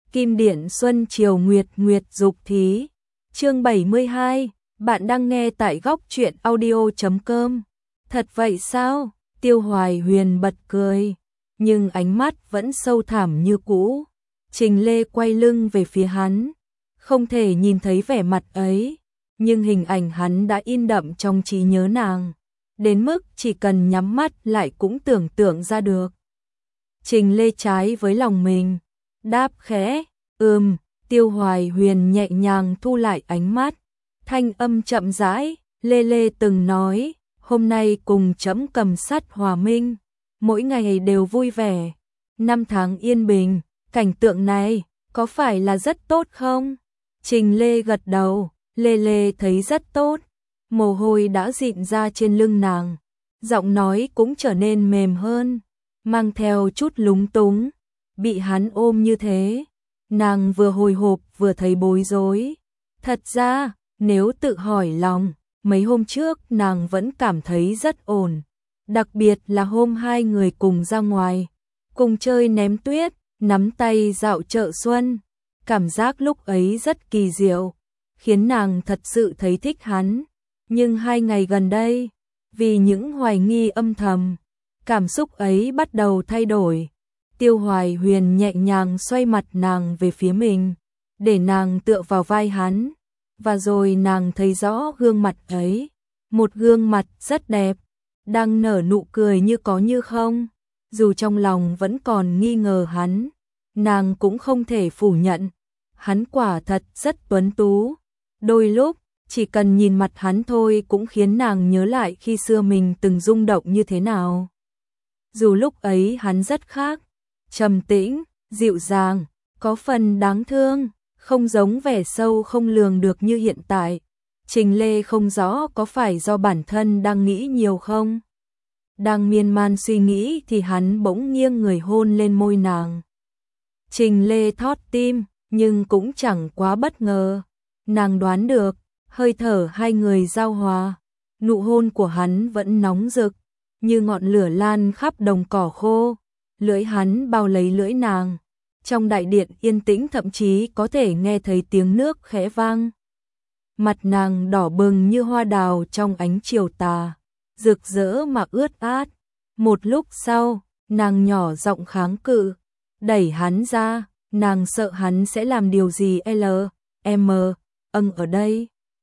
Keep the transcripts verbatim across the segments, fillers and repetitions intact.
Kim Điển Xuân Triều Nguyệt Nguyệt Dục Thí. Chương bảy mươi hai, bạn đang nghe tại góc truyện audio chấm com. Thật vậy sao? Tiêu Hoài Huyền bật cười, nhưng ánh mắt vẫn sâu thẳm như cũ. Trình Lê quay lưng về phía hắn, không thể nhìn thấy vẻ mặt ấy, nhưng hình ảnh hắn đã in đậm trong trí nhớ nàng, đến mức chỉ cần nhắm mắt lại cũng tưởng tượng ra được. Trình Lê trái với lòng mình, đáp khẽ, ừm. Tiêu Hoài Huyền nhẹ nhàng thu lại ánh mắt, thanh âm chậm rãi, Lê Lê từng nói, hôm nay cùng chấm cầm sắt hòa minh, mỗi ngày đều vui vẻ, năm tháng yên bình, cảnh tượng này có phải là rất tốt không? Trình Lê gật đầu, Lê Lê thấy rất tốt, mồ hôi đã dịn ra trên lưng nàng, giọng nói cũng trở nên mềm hơn, mang theo chút lúng túng, bị hắn ôm như thế. Nàng vừa hồi hộp vừa thấy bối rối. Thật ra, nếu tự hỏi lòng, mấy hôm trước nàng vẫn cảm thấy rất ổn. Đặc biệt là hôm hai người cùng ra ngoài, cùng chơi ném tuyết, nắm tay dạo chợ xuân. Cảm giác lúc ấy rất kỳ diệu, khiến nàng thật sự thấy thích hắn. Nhưng hai ngày gần đây, vì những hoài nghi âm thầm, cảm xúc ấy bắt đầu thay đổi. Tiêu Hoài Huyền nhẹ nhàng xoay mặt nàng về phía mình, để nàng tựa vào vai hắn, và rồi nàng thấy rõ gương mặt ấy, một gương mặt rất đẹp, đang nở nụ cười như có như không. Dù trong lòng vẫn còn nghi ngờ hắn, nàng cũng không thể phủ nhận, hắn quả thật rất tuấn tú. Đôi lúc, chỉ cần nhìn mặt hắn thôi cũng khiến nàng nhớ lại khi xưa mình từng rung động như thế nào. Dù lúc ấy hắn rất khác, trầm tĩnh, dịu dàng, có phần đáng thương, không giống vẻ sâu không lường được như hiện tại. Trình Lê không rõ có phải do bản thân đang nghĩ nhiều không? Đang miên man suy nghĩ thì hắn bỗng nghiêng người hôn lên môi nàng. Trình Lê thót tim, nhưng cũng chẳng quá bất ngờ. Nàng đoán được, hơi thở hai người giao hòa, nụ hôn của hắn vẫn nóng rực, như ngọn lửa lan khắp đồng cỏ khô. Lưỡi hắn bao lấy lưỡi nàng, trong đại điện yên tĩnh thậm chí có thể nghe thấy tiếng nước khẽ vang. Mặt nàng đỏ bừng như hoa đào trong ánh chiều tà, rực rỡ mà ướt át. Một lúc sau, nàng nhỏ giọng kháng cự, đẩy hắn ra, nàng sợ hắn sẽ làm điều gì L, M, âng ở đây.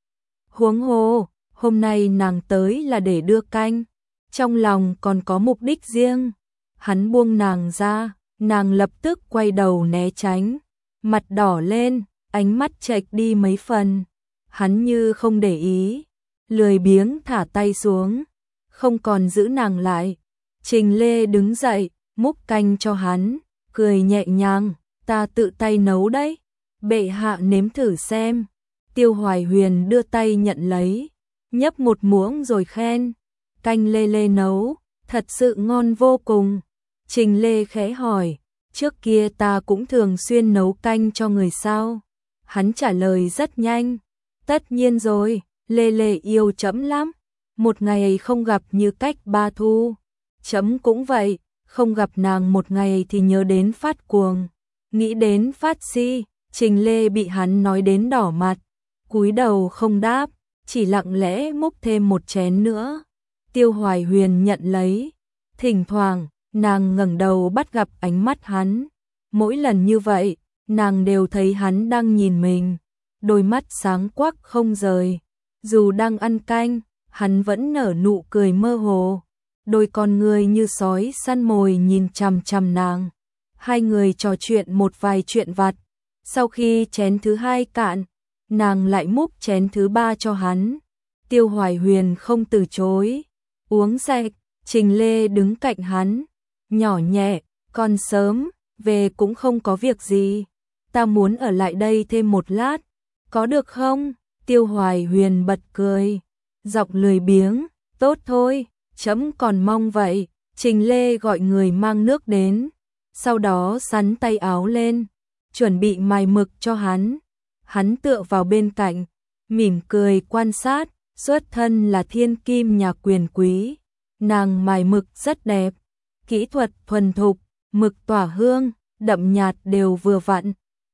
Huống hồ, hôm nay nàng tới là để đưa canh, trong lòng còn có mục đích riêng. Hắn buông nàng ra, nàng lập tức quay đầu né tránh, mặt đỏ lên, ánh mắt chệch đi mấy phần. Hắn như không để ý, lười biếng thả tay xuống, không còn giữ nàng lại. Trình Lê đứng dậy, múc canh cho hắn, cười nhẹ nhàng, ta tự tay nấu đấy, bệ hạ nếm thử xem. Tiêu Hoài Huyền đưa tay nhận lấy, nhấp một muỗng rồi khen, canh Lê Lê nấu, thật sự ngon vô cùng. Trình Lê khẽ hỏi, trước kia ta cũng thường xuyên nấu canh cho người sao? Hắn trả lời rất nhanh, tất nhiên rồi, Lê Lê yêu chấm lắm, một ngày không gặp như cách ba thu. Chấm cũng vậy, không gặp nàng một ngày thì nhớ đến phát cuồng, nghĩ đến phát si. Trình Lê bị hắn nói đến đỏ mặt, cúi đầu không đáp, chỉ lặng lẽ múc thêm một chén nữa. Tiêu Hoài Huyền nhận lấy, thỉnh thoảng nàng ngẩng đầu bắt gặp ánh mắt hắn. Mỗi lần như vậy, nàng đều thấy hắn đang nhìn mình, đôi mắt sáng quắc không rời. Dù đang ăn canh, hắn vẫn nở nụ cười mơ hồ, đôi con người như sói săn mồi nhìn chằm chằm nàng. Hai người trò chuyện một vài chuyện vặt. Sau khi chén thứ hai cạn, nàng lại múc chén thứ ba cho hắn. Tiêu Hoài Huyền không từ chối, uống sạch. Trình Lê đứng cạnh hắn, nhỏ nhẹ, còn sớm, về cũng không có việc gì, ta muốn ở lại đây thêm một lát, có được không? Tiêu Hoài Huyền bật cười, giọng lười biếng, tốt thôi, chấm còn mong vậy. Trình Lê gọi người mang nước đến, sau đó xắn tay áo lên, chuẩn bị mài mực cho hắn. Hắn tựa vào bên cạnh, mỉm cười quan sát, xuất thân là thiên kim nhà quyền quý. Nàng mài mực rất đẹp, kỹ thuật thuần thục, mực tỏa hương, đậm nhạt đều vừa vặn.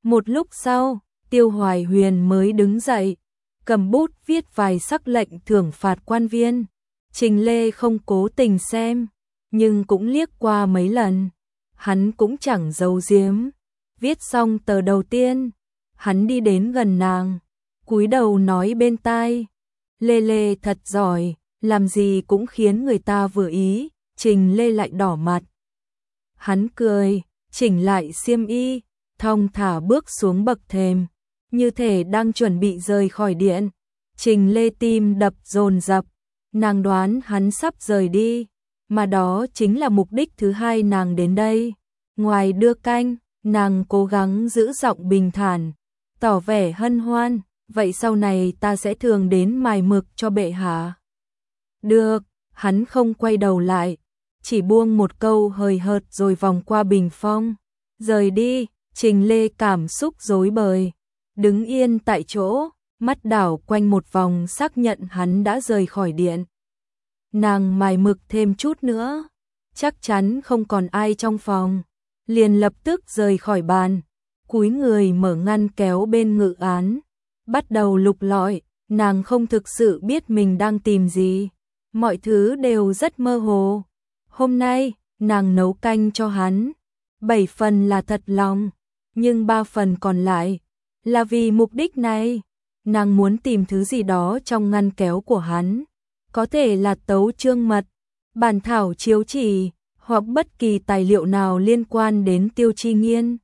Một lúc sau, Tiêu Hoài Huyền mới đứng dậy, cầm bút viết vài sắc lệnh thưởng phạt quan viên. Trình Lê không cố tình xem, nhưng cũng liếc qua mấy lần. Hắn cũng chẳng giấu giếm. Viết xong tờ đầu tiên, hắn đi đến gần nàng, cúi đầu nói bên tai. Lê Lê thật giỏi, làm gì cũng khiến người ta vừa ý. Trình Lê lại đỏ mặt. Hắn cười, chỉnh lại xiêm y, thong thả bước xuống bậc thềm, như thể đang chuẩn bị rời khỏi điện. Trình Lê tim đập dồn dập, nàng đoán hắn sắp rời đi, mà đó chính là mục đích thứ hai nàng đến đây. Ngoài đưa canh, nàng cố gắng giữ giọng bình thản, tỏ vẻ hân hoan, vậy sau này ta sẽ thường đến mài mực cho bệ hạ. Được, hắn không quay đầu lại, chỉ buông một câu hời hợt rồi vòng qua bình phong, rời đi. Trình Lê cảm xúc rối bời, đứng yên tại chỗ, mắt đảo quanh một vòng xác nhận hắn đã rời khỏi điện. Nàng mài mực thêm chút nữa, chắc chắn không còn ai trong phòng, liền lập tức rời khỏi bàn, cúi người mở ngăn kéo bên ngự án, bắt đầu lục lọi. Nàng không thực sự biết mình đang tìm gì, mọi thứ đều rất mơ hồ. Hôm nay, nàng nấu canh cho hắn, bảy phần là thật lòng, nhưng ba phần còn lại là vì mục đích này. Nàng muốn tìm thứ gì đó trong ngăn kéo của hắn, có thể là tấu chương mật, bản thảo chiếu chỉ, hoặc bất kỳ tài liệu nào liên quan đến Tiêu Chi Nghiên.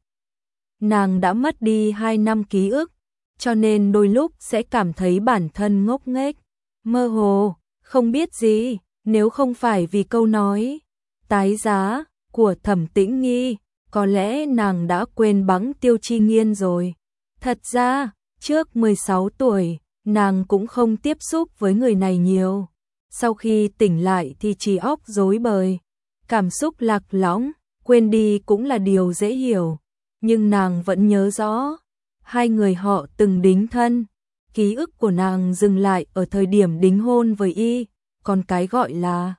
Nàng đã mất đi hai năm ký ức, cho nên đôi lúc sẽ cảm thấy bản thân ngốc nghếch, mơ hồ, không biết gì. Nếu không phải vì câu nói tái giá của Thẩm Tĩnh Nghi, có lẽ nàng đã quên bẵng Tiêu Chi Nghiên rồi. Thật ra, trước mười sáu tuổi, nàng cũng không tiếp xúc với người này nhiều. Sau khi tỉnh lại thì trí óc rối bời, cảm xúc lạc lõng, quên đi cũng là điều dễ hiểu. Nhưng nàng vẫn nhớ rõ, hai người họ từng đính thân. Ký ức của nàng dừng lại ở thời điểm đính hôn với y, còn cái gọi là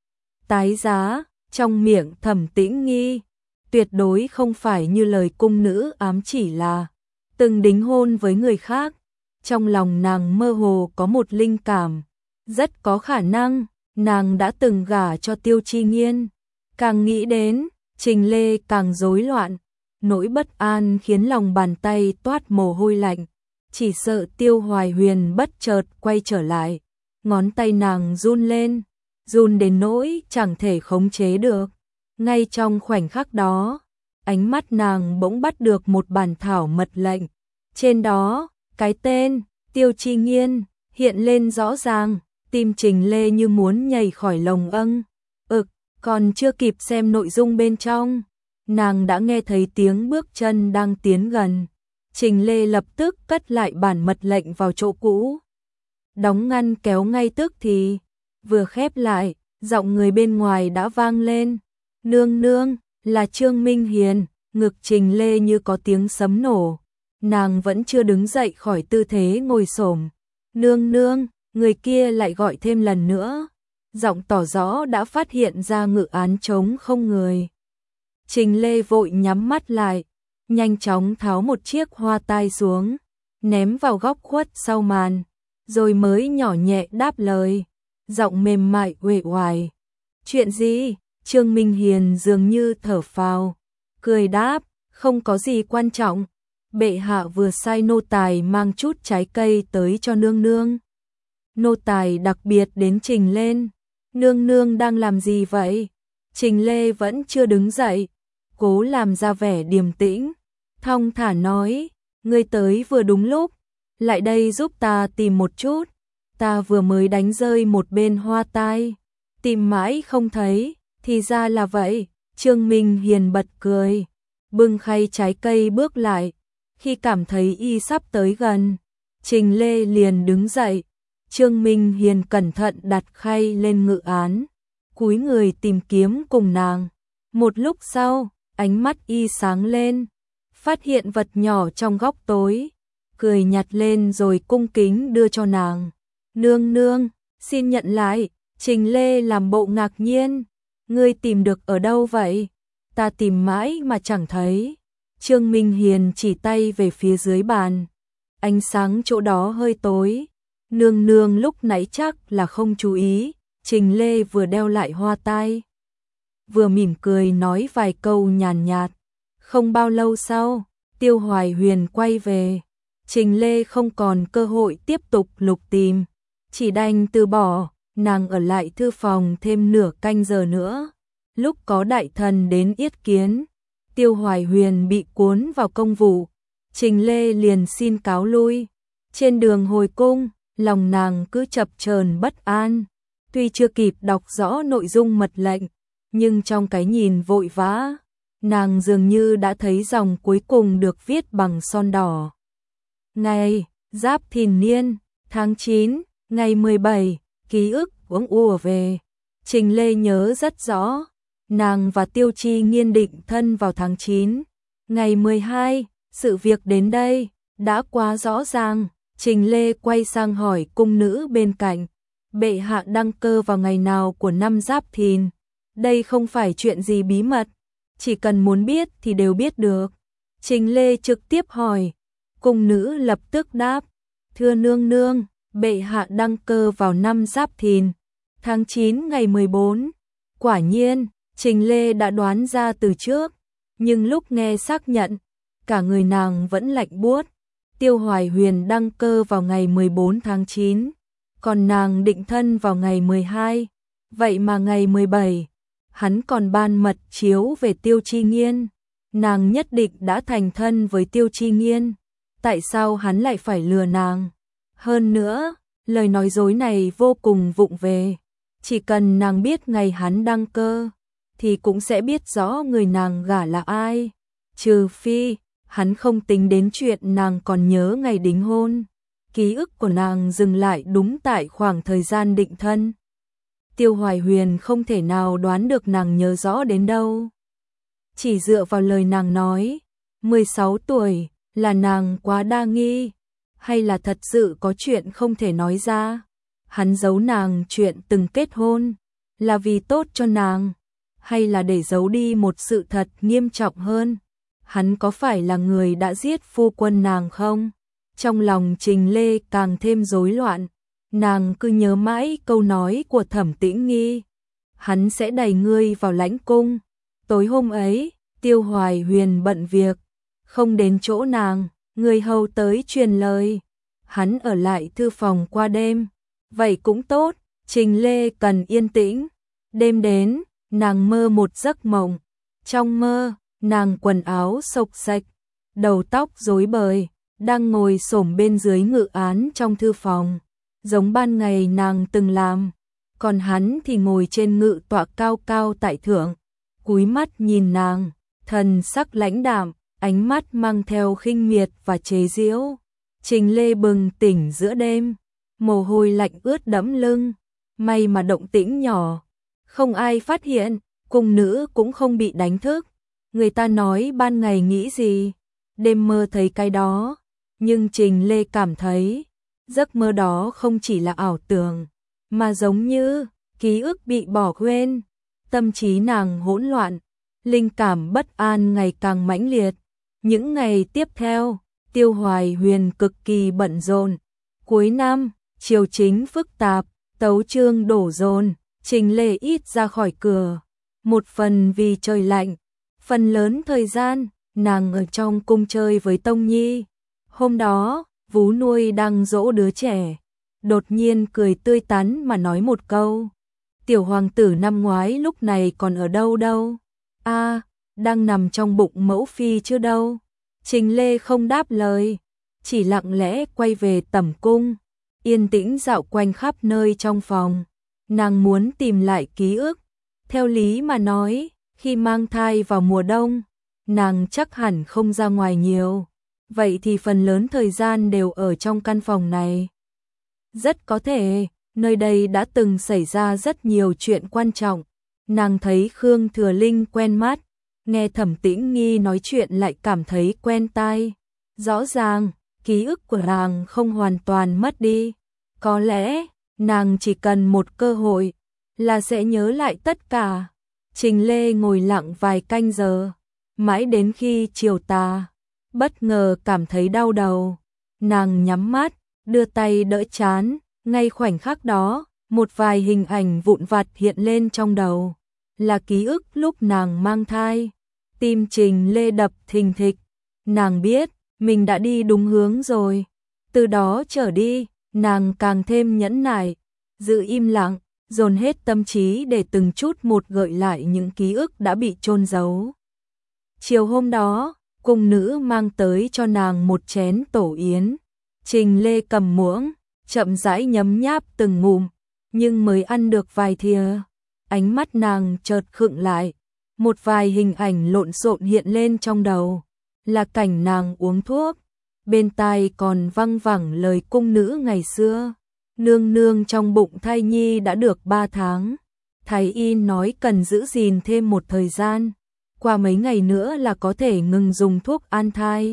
tái giá trong miệng Thẩm Tĩnh Nghi tuyệt đối không phải như lời cung nữ ám chỉ là từng đính hôn với người khác. Trong lòng nàng mơ hồ có một linh cảm, rất có khả năng nàng đã từng gả cho Tiêu Chi Nghiên. Càng nghĩ đến, Trình Lê càng rối loạn, nỗi bất an khiến lòng bàn tay toát mồ hôi lạnh. Chỉ sợ Tiêu Hoài Huyền bất chợt quay trở lại, ngón tay nàng run lên, run đến nỗi chẳng thể khống chế được. Ngay trong khoảnh khắc đó, ánh mắt nàng bỗng bắt được một bản thảo mật lệnh. Trên đó, cái tên Tiêu Chi Nghiên hiện lên rõ ràng, tim Trình Lê như muốn nhảy khỏi lồng âng. Ực, còn chưa kịp xem nội dung bên trong, nàng đã nghe thấy tiếng bước chân đang tiến gần. Trình Lê lập tức cất lại bản mật lệnh vào chỗ cũ, đóng ngăn kéo ngay tức thì, vừa khép lại, giọng người bên ngoài đã vang lên. Nương nương, là Trương Minh Hiền. Ngực Trình Lê như có tiếng sấm nổ, nàng vẫn chưa đứng dậy khỏi tư thế ngồi xổm. Nương nương, người kia lại gọi thêm lần nữa, giọng tỏ rõ đã phát hiện ra ngự án trống không người. Trình Lê vội nhắm mắt lại, nhanh chóng tháo một chiếc hoa tai xuống, ném vào góc khuất sau màn, rồi mới nhỏ nhẹ đáp lời, giọng mềm mại uể oải. Chuyện gì? Trương Minh Hiền dường như thở phào, cười đáp, không có gì quan trọng. Bệ hạ vừa sai nô tài mang chút trái cây tới cho nương nương. Nô tài đặc biệt đến Trình lên. Nương nương đang làm gì vậy? Trình Lê vẫn chưa đứng dậy, cố làm ra vẻ điềm tĩnh, thong thả nói, ngươi tới vừa đúng lúc, lại đây giúp ta tìm một chút. Ta vừa mới đánh rơi một bên hoa tai, tìm mãi không thấy, thì ra là vậy. Trương Minh Hiền bật cười, bưng khay trái cây bước lại. Khi cảm thấy y sắp tới gần, Trình Lê liền đứng dậy. Trương Minh Hiền cẩn thận đặt khay lên ngự án, cúi người tìm kiếm cùng nàng. Một lúc sau, ánh mắt y sáng lên, phát hiện vật nhỏ trong góc tối, cười nhặt lên rồi cung kính đưa cho nàng. Nương nương, xin nhận lại. Trình Lê làm bộ ngạc nhiên, ngươi tìm được ở đâu vậy? Ta tìm mãi mà chẳng thấy. Trương Minh Hiền chỉ tay về phía dưới bàn. Ánh sáng chỗ đó hơi tối. Nương nương lúc nãy chắc là không chú ý. Trình Lê vừa đeo lại hoa tai, vừa mỉm cười nói vài câu nhàn nhạt. Không bao lâu sau, Tiêu Hoài Huyền quay về. Trình Lê không còn cơ hội tiếp tục lục tìm, chỉ đành từ bỏ. Nàng ở lại thư phòng thêm nửa canh giờ nữa. Lúc có đại thần đến yết kiến, Tiêu Hoài Huyền bị cuốn vào công vụ. Trình Lê liền xin cáo lui. Trên đường hồi cung, lòng nàng cứ chập chờn bất an. Tuy chưa kịp đọc rõ nội dung mật lệnh, nhưng trong cái nhìn vội vã, nàng dường như đã thấy dòng cuối cùng được viết bằng son đỏ. Ngày Giáp Thìn Niên, tháng chín, ngày mười bảy, ký ức uống ùa về. Trình Lê nhớ rất rõ, nàng và Tiêu Chi Nghiên định thân vào tháng chín. Ngày mười hai, sự việc đến đây đã quá rõ ràng. Trình Lê quay sang hỏi cung nữ bên cạnh, bệ hạ đăng cơ vào ngày nào của năm Giáp Thìn? Đây không phải chuyện gì bí mật, chỉ cần muốn biết thì đều biết được. Trình Lê trực tiếp hỏi, cung nữ lập tức đáp, thưa nương nương, bệ hạ đăng cơ vào năm Giáp Thìn, tháng chín ngày mười bốn. Quả nhiên, Trình Lê đã đoán ra từ trước, nhưng lúc nghe xác nhận, cả người nàng vẫn lạnh buốt. Tiêu Hoài Huyền đăng cơ vào ngày mười bốn tháng chín, còn nàng định thân vào ngày mười hai, vậy mà ngày mười bảy, hắn còn ban mật chiếu về Tiêu Chi Nghiên. Nàng nhất định đã thành thân với Tiêu Chi Nghiên, tại sao hắn lại phải lừa nàng? Hơn nữa, lời nói dối này vô cùng vụng về, chỉ cần nàng biết ngày hắn đăng cơ, thì cũng sẽ biết rõ người nàng gả là ai, trừ phi hắn không tính đến chuyện nàng còn nhớ ngày đính hôn. Ký ức của nàng dừng lại đúng tại khoảng thời gian định thân. Tiêu Hoài Huyền không thể nào đoán được nàng nhớ rõ đến đâu. Chỉ dựa vào lời nàng nói, mười sáu tuổi, là nàng quá đa nghi, hay là thật sự có chuyện không thể nói ra? Hắn giấu nàng chuyện từng kết hôn, là vì tốt cho nàng, hay là để giấu đi một sự thật nghiêm trọng hơn? Hắn có phải là người đã giết phu quân nàng không? Trong lòng Trình Lê càng thêm rối loạn, nàng cứ nhớ mãi câu nói của Thẩm Tĩnh Nghi, hắn sẽ đẩy ngươi vào lãnh cung. Tối hôm ấy, Tiêu Hoài Huyền bận việc, không đến chỗ nàng, người hầu tới truyền lời, hắn ở lại thư phòng qua đêm. Vậy cũng tốt, Trình Lê cần yên tĩnh. Đêm đến, nàng mơ một giấc mộng. Trong mơ, nàng quần áo xộc xệch, đầu tóc rối bời, đang ngồi xổm bên dưới ngự án trong thư phòng, giống ban ngày nàng từng làm. Còn hắn thì ngồi trên ngự tọa cao cao tại thượng, cúi mắt nhìn nàng, thần sắc lãnh đạm, ánh mắt mang theo khinh miệt và chế giễu. Trình Lê bừng tỉnh giữa đêm, mồ hôi lạnh ướt đẫm lưng, may mà động tĩnh nhỏ, không ai phát hiện, cung nữ cũng không bị đánh thức. Người ta nói ban ngày nghĩ gì, đêm mơ thấy cái đó, nhưng Trình Lê cảm thấy giấc mơ đó không chỉ là ảo tưởng, mà giống như ký ức bị bỏ quên. Tâm trí nàng hỗn loạn, linh cảm bất an ngày càng mãnh liệt. Những ngày tiếp theo, Tiêu Hoài Huyền cực kỳ bận rộn. Cuối năm, triều chính phức tạp, tấu chương đổ dồn, Trình Lê ít ra khỏi cửa. Một phần vì trời lạnh, phần lớn thời gian, nàng ở trong cung chơi với Tông Nhi. Hôm đó, vú nuôi đang dỗ đứa trẻ, đột nhiên cười tươi tắn mà nói một câu. Tiểu hoàng tử năm ngoái lúc này còn ở đâu đâu? A, à, đang nằm trong bụng mẫu phi chứ đâu. Trình Lê không đáp lời, chỉ lặng lẽ quay về tẩm cung, yên tĩnh dạo quanh khắp nơi trong phòng. Nàng muốn tìm lại ký ức. Theo lý mà nói, khi mang thai vào mùa đông, nàng chắc hẳn không ra ngoài nhiều. Vậy thì phần lớn thời gian đều ở trong căn phòng này. Rất có thể, nơi đây đã từng xảy ra rất nhiều chuyện quan trọng. Nàng thấy Khương Thừa Linh quen mắt, nghe Thẩm Tĩnh Nghi nói chuyện lại cảm thấy quen tai. Rõ ràng, ký ức của nàng không hoàn toàn mất đi. Có lẽ, nàng chỉ cần một cơ hội là sẽ nhớ lại tất cả. Trình Lê ngồi lặng vài canh giờ, mãi đến khi chiều tà, bất ngờ cảm thấy đau đầu. Nàng nhắm mắt, đưa tay đỡ trán, ngay khoảnh khắc đó, một vài hình ảnh vụn vặt hiện lên trong đầu. Là ký ức lúc nàng mang thai. Tim Trình Lê đập thình thịch, nàng biết mình đã đi đúng hướng rồi. Từ đó trở đi, nàng càng thêm nhẫn nại, giữ im lặng, dồn hết tâm trí để từng chút một gợi lại những ký ức đã bị chôn giấu. Chiều hôm đó, cung nữ mang tới cho nàng một chén tổ yến. Trình Lê cầm muỗng, chậm rãi nhấm nháp từng ngụm, nhưng mới ăn được vài thìa, ánh mắt nàng chợt khựng lại. Một vài hình ảnh lộn xộn hiện lên trong đầu, là cảnh nàng uống thuốc, bên tai còn văng vẳng lời cung nữ ngày xưa. Nương nương trong bụng thai nhi đã được ba tháng, thái y nói cần giữ gìn thêm một thời gian, qua mấy ngày nữa là có thể ngừng dùng thuốc an thai.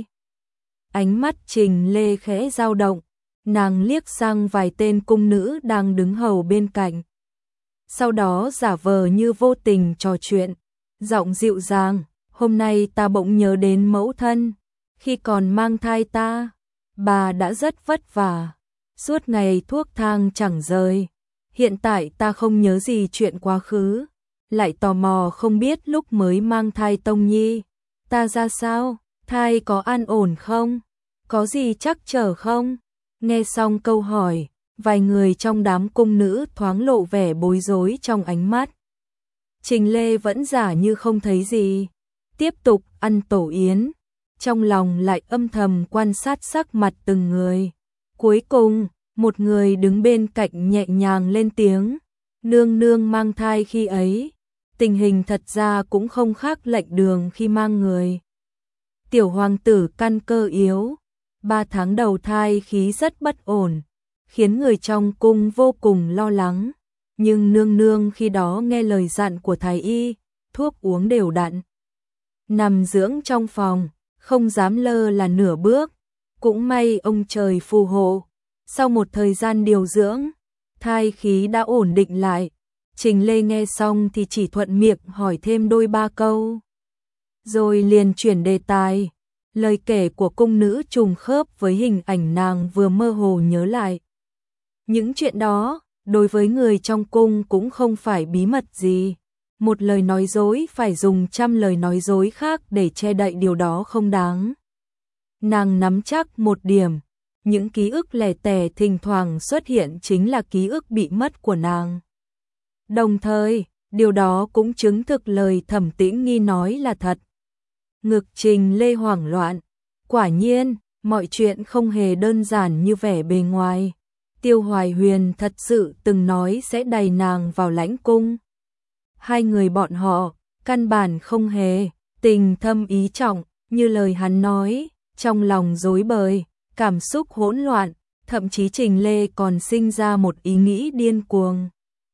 Ánh mắt Trình Lê khẽ dao động, nàng liếc sang vài tên cung nữ đang đứng hầu bên cạnh. Sau đó giả vờ như vô tình trò chuyện, giọng dịu dàng, hôm nay ta bỗng nhớ đến mẫu thân, khi còn mang thai ta, bà đã rất vất vả, suốt ngày thuốc thang chẳng rời. Hiện tại ta không nhớ gì chuyện quá khứ, lại tò mò không biết lúc mới mang thai Tông Nhi, ta ra sao, thai có an ổn không, có gì trắc trở không? Nghe xong câu hỏi, vài người trong đám cung nữ thoáng lộ vẻ bối rối trong ánh mắt. Trình Lê vẫn giả như không thấy gì, tiếp tục ăn tổ yến, trong lòng lại âm thầm quan sát sắc mặt từng người. Cuối cùng, một người đứng bên cạnh nhẹ nhàng lên tiếng, nương nương mang thai khi ấy, tình hình thật ra cũng không khác lệnh đường khi mang người. Tiểu hoàng tử căn cơ yếu, ba tháng đầu thai khí rất bất ổn, khiến người trong cung vô cùng lo lắng. Nhưng nương nương khi đó nghe lời dặn của thái y, thuốc uống đều đặn, nằm dưỡng trong phòng, không dám lơ là nửa bước. Cũng may ông trời phù hộ, sau một thời gian điều dưỡng, thai khí đã ổn định lại. Trình Lê nghe xong thì chỉ thuận miệng hỏi thêm đôi ba câu, rồi liền chuyển đề tài. Lời kể của cung nữ trùng khớp với hình ảnh nàng vừa mơ hồ nhớ lại. Những chuyện đó, đối với người trong cung cũng không phải bí mật gì. Một lời nói dối phải dùng trăm lời nói dối khác để che đậy điều đó không đáng. Nàng nắm chắc một điểm, những ký ức lẻ tẻ thỉnh thoảng xuất hiện chính là ký ức bị mất của nàng. Đồng thời, điều đó cũng chứng thực lời Thẩm Tĩnh Nghi nói là thật. Ngực Trình Lê hoảng loạn, quả nhiên, mọi chuyện không hề đơn giản như vẻ bề ngoài. Tiêu Hoài Huyền thật sự từng nói sẽ đày nàng vào lãnh cung. Hai người bọn họ, căn bản không hề, tình thâm ý trọng, như lời hắn nói, trong lòng rối bời, cảm xúc hỗn loạn, thậm chí Trình Lê còn sinh ra một ý nghĩ điên cuồng.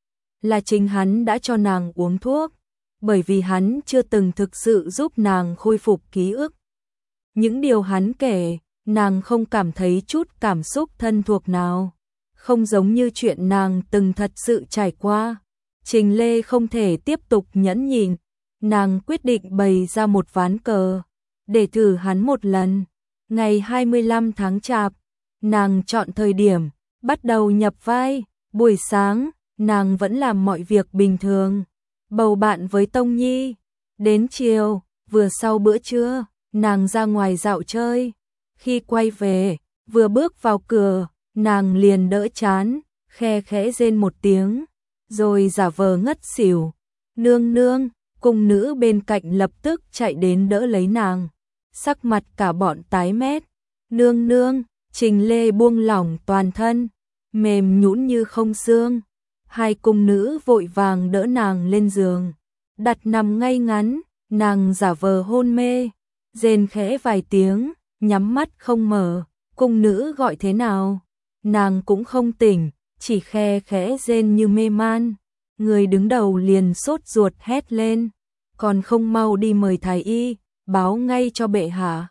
Là chính hắn đã cho nàng uống thuốc, bởi vì hắn chưa từng thực sự giúp nàng khôi phục ký ức. Những điều hắn kể, nàng không cảm thấy chút cảm xúc thân thuộc nào, không giống như chuyện nàng từng thật sự trải qua. Trình Lê không thể tiếp tục nhẫn nhịn, nàng quyết định bày ra một ván cờ, để thử hắn một lần. Ngày hai mươi lăm tháng Chạp, nàng chọn thời điểm, bắt đầu nhập vai. Buổi sáng, nàng vẫn làm mọi việc bình thường, bầu bạn với Tông Nhi. Đến chiều, vừa sau bữa trưa, nàng ra ngoài dạo chơi. Khi quay về, vừa bước vào cửa, nàng liền đỡ chán, khe khẽ rên một tiếng, rồi giả vờ ngất xỉu. Nương nương, cung nữ bên cạnh lập tức chạy đến đỡ lấy nàng, sắc mặt cả bọn tái mét. Nương nương, Trình Lê buông lỏng toàn thân, mềm nhũn như không xương. Hai cung nữ vội vàng đỡ nàng lên giường, đặt nằm ngay ngắn, nàng giả vờ hôn mê, rên khẽ vài tiếng, nhắm mắt không mở. Cung nữ gọi thế nào, nàng cũng không tỉnh, chỉ khe khẽ rên như mê man. Người đứng đầu liền sốt ruột hét lên, còn không mau đi mời thái y, báo ngay cho bệ hạ.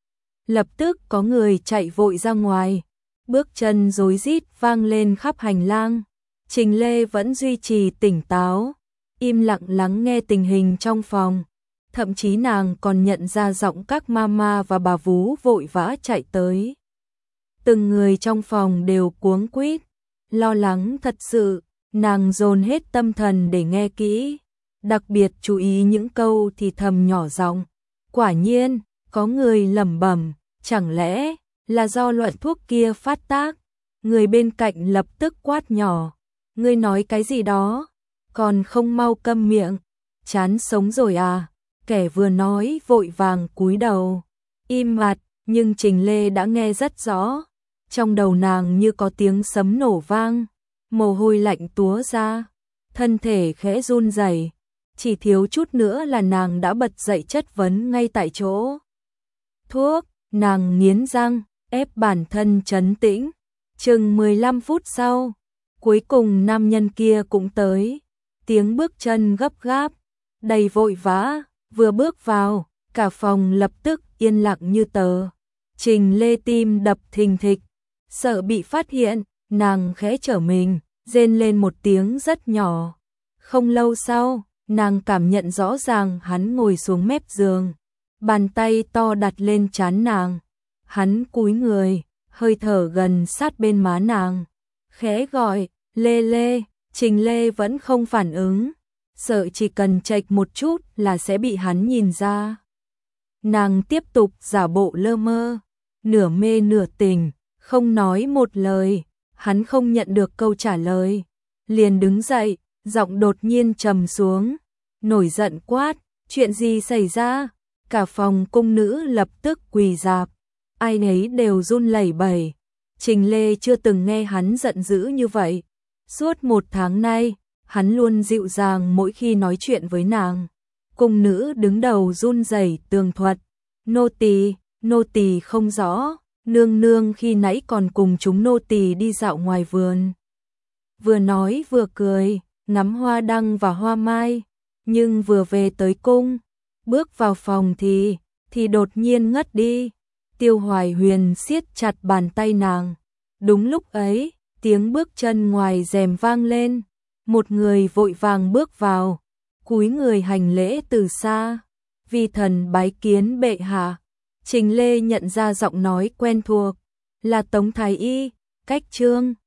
Lập tức có người chạy vội ra ngoài, bước chân rối rít vang lên khắp hành lang. Trình Lê vẫn duy trì tỉnh táo, im lặng lắng nghe tình hình trong phòng. thậm chí nàng còn nhận ra giọng các mama và bà vú vội vã chạy tới. Từng người trong phòng đều cuống quýt, lo lắng thật sự, nàng dồn hết tâm thần để nghe kỹ, đặc biệt chú ý những câu thì thầm nhỏ giọng. Quả nhiên, có người lẩm bẩm, chẳng lẽ là do loại thuốc kia phát tác? Người bên cạnh lập tức quát nhỏ, ngươi nói cái gì đó, còn không mau câm miệng, chán sống rồi à? Kẻ vừa nói vội vàng cúi đầu, im bặt, nhưng Trình Lê đã nghe rất rõ, trong đầu nàng như có tiếng sấm nổ vang, mồ hôi lạnh túa ra, thân thể khẽ run rẩy, chỉ thiếu chút nữa là nàng đã bật dậy chất vấn ngay tại chỗ. Thuốc, nàng nghiến răng, ép bản thân trấn tĩnh. Chừng mười lăm phút sau, cuối cùng nam nhân kia cũng tới, tiếng bước chân gấp gáp, đầy vội vã, vừa bước vào, cả phòng lập tức yên lặng như tờ. Trình Lê tim đập thình thịch, sợ bị phát hiện, nàng khẽ trở mình, rên lên một tiếng rất nhỏ. Không lâu sau, nàng cảm nhận rõ ràng hắn ngồi xuống mép giường, bàn tay to đặt lên trán nàng, hắn cúi người, hơi thở gần sát bên má nàng, khẽ gọi, Lê Lê. Trình Lê vẫn không phản ứng, sợ chỉ cần chệch một chút là sẽ bị hắn nhìn ra. Nàng tiếp tục giả bộ lơ mơ, nửa mê nửa tỉnh, không nói một lời. Hắn không nhận được câu trả lời, liền đứng dậy, giọng đột nhiên trầm xuống, nổi giận quát, chuyện gì xảy ra? Cả phòng cung nữ lập tức quỳ rạp, ai nấy đều run lẩy bẩy. Trình Lê chưa từng nghe hắn giận dữ như vậy. Suốt một tháng nay, hắn luôn dịu dàng mỗi khi nói chuyện với nàng. Cung nữ đứng đầu run rẩy tường thuật, nô tỳ, nô tỳ không rõ, nương nương khi nãy còn cùng chúng nô tỳ đi dạo ngoài vườn. Vừa nói vừa cười, ngắm hoa đăng và hoa mai, nhưng vừa về tới cung, bước vào phòng thì, thì đột nhiên ngất đi. Tiêu Hoài Huyền siết chặt bàn tay nàng. Đúng lúc ấy, tiếng bước chân ngoài rèm vang lên, một người vội vàng bước vào, cúi người hành lễ từ xa, vi thần bái kiến bệ hạ. Trình Lê nhận ra giọng nói quen thuộc, là Tống Thái Y, Cách Trương.